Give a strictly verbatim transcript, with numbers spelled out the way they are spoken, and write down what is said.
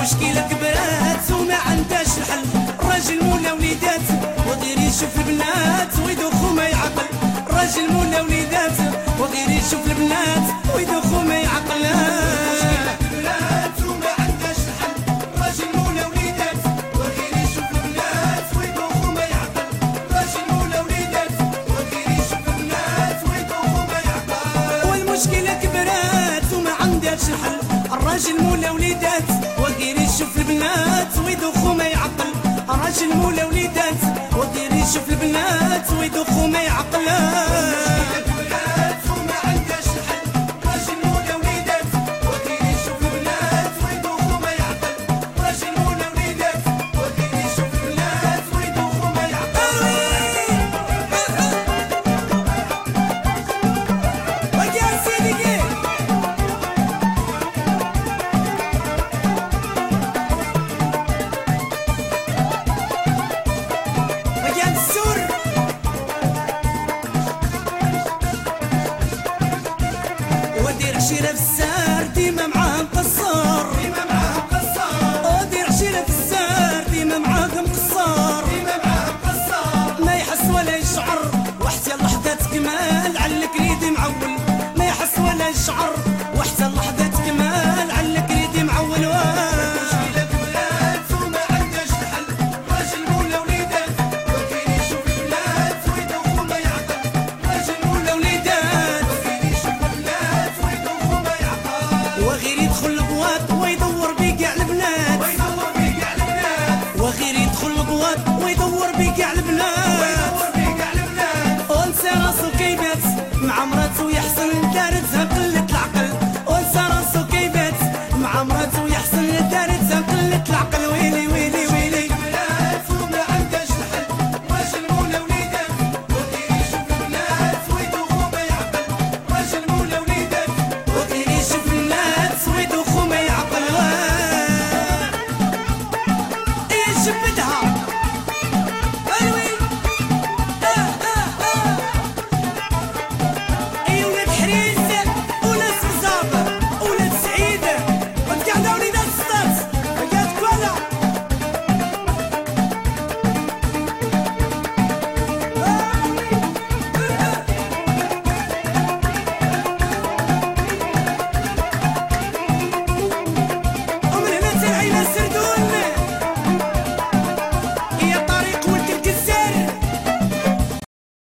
والمشكلة كبرات وما عندهاش الحل. الراجل مولا وليدات وغير يشوف البنات ويدوخو ما يعقل. الراجل مولا وليدات وغير يشوف البنات ويدوخو ما يعقل. المشكلة كبرات وما عندهاش الحل. الراجل مولا وليدات وغير يشوف البنات ويدوخو ما يعقل. الراجل مولا وليدات وغير يشوف البنات ويدوخو ما يعقل. والمشكلة كبرات وما عندهاش الحل. الراجل مولا وليدات وغير يشوف البنات ويدوخو ما يعقل. الراجل مولا وليدات وغير يشوف البنات ويدوخو ما يعقل. المشكلة كبرات وما عندهاش الحل. الراجل مولا وليدات وغير يشوف البنات ويدوخو ما يعقل. الراجل مولا وليدات وغير يشوف البنات ويدوخو ما يعقل. ويا سيدي عشيرة في السار ديما معاه مقصر. ديما معاه مقصر. ودير عشيرة في السار ديما معاه مقصر. ديما معاه مقصر. ما يحس ولا يشعر وحتى اللحظة تكمل على الكريد معول. ما يحس ولا يشعر وحتى اللحظة تكمل على الكريد معول. المشكلة كبرات وما عندهاش الحل. راجل مولا وليدات وغير يشوف البنات ويدوخو ما يعقل. راجل مولا وليدات وغير يشوف البنات وغير يدخل البواط ويدور بكاع البنات. ويدور بكاع البنات. وغير يدخل البواط ويدور بكاع البنات. ويدور بكاع البنات. ونسى راسو كيبات مع مراتو يحسن دارتها قلة العقل. ونسى راسو كيبات مع مراتو يحسن دارتها قلة العقل. ويلي ويلي ويلي كبرات وما عندهاش الحل. راجل مولا وليدات وغير يشوف البنات ويدوخو ما يعقل. راجل مولا وليدات وغير يشوف الناس ويدوخو ما يعقل. ايه جبدها الوي. اه اه اه ايه ولاد حريز ولاد صزابة ولاد سعيدة وتقعدوا وليدات السطات وقعد كوالا. ومن هنا تنعينا سرد